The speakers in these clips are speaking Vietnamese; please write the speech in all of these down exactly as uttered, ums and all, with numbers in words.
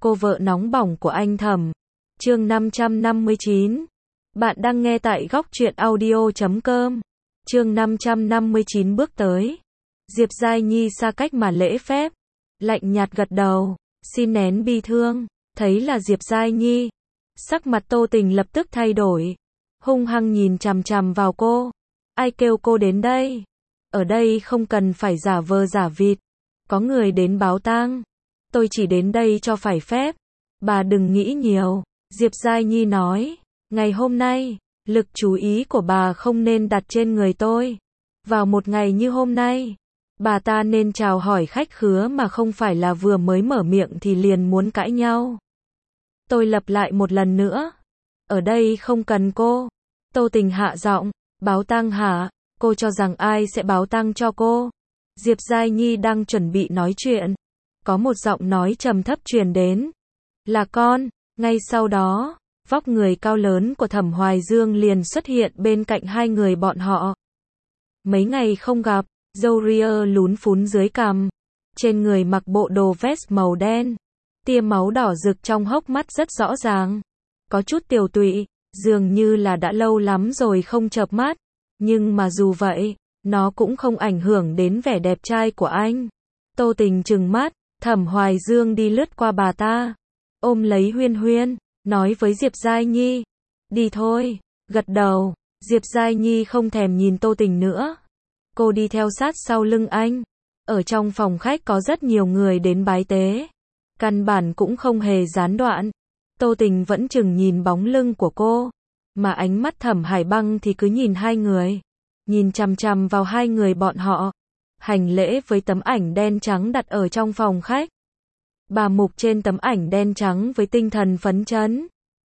cô vợ nóng bỏng của anh Thẩm. Chương năm trăm năm mươi chín. Bạn đang nghe tại góc truyện audio chấm com. Chương năm trăm năm mươi chín bước tới. Diệp Giai Nhi xa cách mà lễ phép, lạnh nhạt gật đầu, xin nén bi thương. Thấy là Diệp Giai Nhi, sắc mặt Tô Tình lập tức thay đổi, hung hăng nhìn chằm chằm vào cô. Ai kêu cô đến đây? Ở đây không cần phải giả vờ giả vịt. Có người đến báo tang. Tôi chỉ đến đây cho phải phép. Bà đừng nghĩ nhiều. Diệp Giai Nhi nói. Ngày hôm nay, lực chú ý của bà không nên đặt trên người tôi. Vào một ngày như hôm nay, bà ta nên chào hỏi khách khứa mà không phải là vừa mới mở miệng thì liền muốn cãi nhau. Tôi lặp lại một lần nữa. Ở đây không cần cô. Tô Tình hạ giọng. Báo tang hả? Cô cho rằng ai sẽ báo tang cho cô? Diệp Giai Nhi đang chuẩn bị nói chuyện. Có một giọng nói trầm thấp truyền đến. Là con. Ngay sau đó, vóc người cao lớn của Thẩm Hoài Dương liền xuất hiện bên cạnh hai người bọn họ. Mấy ngày không gặp, râu ria lún phún dưới cằm. Trên người mặc bộ đồ vest màu đen. Tia máu đỏ rực trong hốc mắt rất rõ ràng. Có chút tiều tụy, dường như là đã lâu lắm rồi không chợp mắt. Nhưng mà dù vậy, nó cũng không ảnh hưởng đến vẻ đẹp trai của anh. Tô Tình trừng mắt, Thẩm Hoài Dương đi lướt qua bà ta, ôm lấy Huyên Huyên, nói với Diệp Giai Nhi. Đi thôi, gật đầu. Diệp Giai Nhi không thèm nhìn Tô Tình nữa. Cô đi theo sát sau lưng anh. Ở trong phòng khách có rất nhiều người đến bái tế. Căn bản cũng không hề gián đoạn. Tô Tình vẫn chừng nhìn bóng lưng của cô. Mà ánh mắt Thẩm Hải Băng thì cứ nhìn hai người. Nhìn chằm chằm vào hai người bọn họ. Hành lễ với tấm ảnh đen trắng đặt ở trong phòng khách. Bà Mục trên tấm ảnh đen trắng với tinh thần phấn chấn.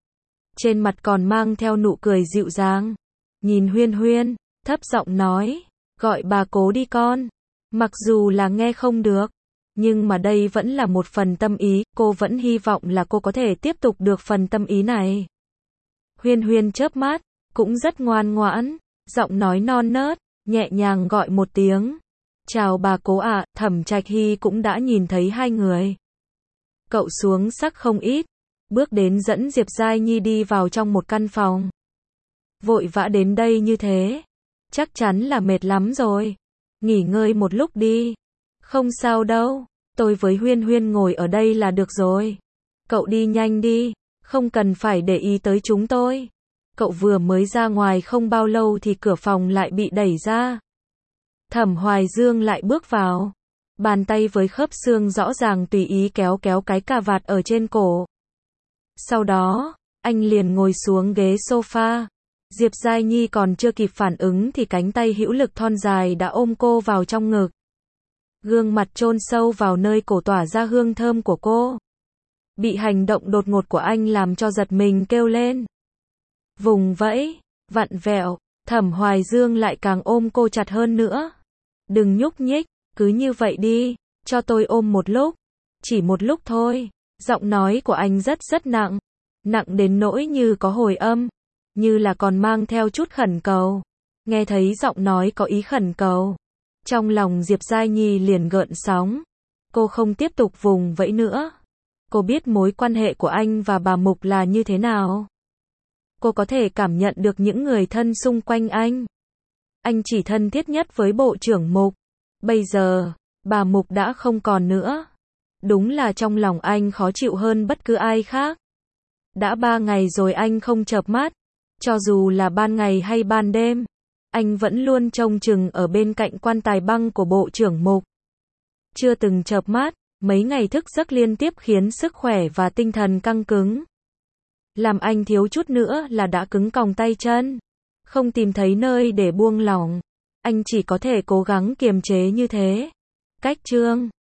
Trên mặt còn mang theo nụ cười dịu dàng. Nhìn Huyên Huyên, thấp giọng nói. Gọi bà cố đi con. Mặc dù là nghe không được. Nhưng mà đây vẫn là một phần tâm ý. Cô vẫn hy vọng là cô có thể tiếp tục được phần tâm ý này. Huyên Huyên chớp mắt, cũng rất ngoan ngoãn. Giọng nói non nớt, nhẹ nhàng gọi một tiếng. Chào bà cố ạ. À, Thẩm Trạch Hy cũng đã nhìn thấy hai người. Cậu xuống sắc không ít. Bước đến dẫn Diệp Giai Nhi đi vào trong một căn phòng. Vội vã đến đây như thế. Chắc chắn là mệt lắm rồi. Nghỉ ngơi một lúc đi. Không sao đâu. Tôi với Huyên Huyên ngồi ở đây là được rồi. Cậu đi nhanh đi. Không cần phải để ý tới chúng tôi. Cậu vừa mới ra ngoài không bao lâu thì cửa phòng lại bị đẩy ra. Thẩm Hoài Dương lại bước vào. Bàn tay với khớp xương rõ ràng tùy ý kéo kéo cái cà vạt ở trên cổ. Sau đó, anh liền ngồi xuống ghế sofa. Diệp Giai Nhi còn chưa kịp phản ứng thì cánh tay hữu lực thon dài đã ôm cô vào trong ngực. Gương mặt chôn sâu vào nơi cổ tỏa ra hương thơm của cô. Bị hành động đột ngột của anh làm cho giật mình kêu lên. Vùng vẫy, vặn vẹo, Thẩm Hoài Dương lại càng ôm cô chặt hơn nữa. Đừng nhúc nhích, cứ như vậy đi, cho tôi ôm một lúc. Chỉ một lúc thôi. Giọng nói của anh rất rất nặng. Nặng đến nỗi như có hồi âm. Như là còn mang theo chút khẩn cầu. Nghe thấy giọng nói có ý khẩn cầu. Trong lòng Diệp Giai Nhi liền gợn sóng. Cô không tiếp tục vùng vẫy nữa. Cô biết mối quan hệ của anh và bà Mục là như thế nào. Cô có thể cảm nhận được những người thân xung quanh anh. Anh chỉ thân thiết nhất với bộ trưởng Mục. Bây giờ, bà Mục đã không còn nữa. Đúng là trong lòng anh khó chịu hơn bất cứ ai khác. Đã ba ngày rồi anh không chợp mắt. Cho dù là ban ngày hay ban đêm, anh vẫn luôn trông chừng ở bên cạnh quan tài băng của bộ trưởng Mục. Chưa từng chợp mắt, mấy ngày thức giấc liên tiếp khiến sức khỏe và tinh thần căng cứng. Làm anh thiếu chút nữa là đã cứng còng tay chân. Không tìm thấy nơi để buông lỏng. Anh chỉ có thể cố gắng kiềm chế như thế. Cách chương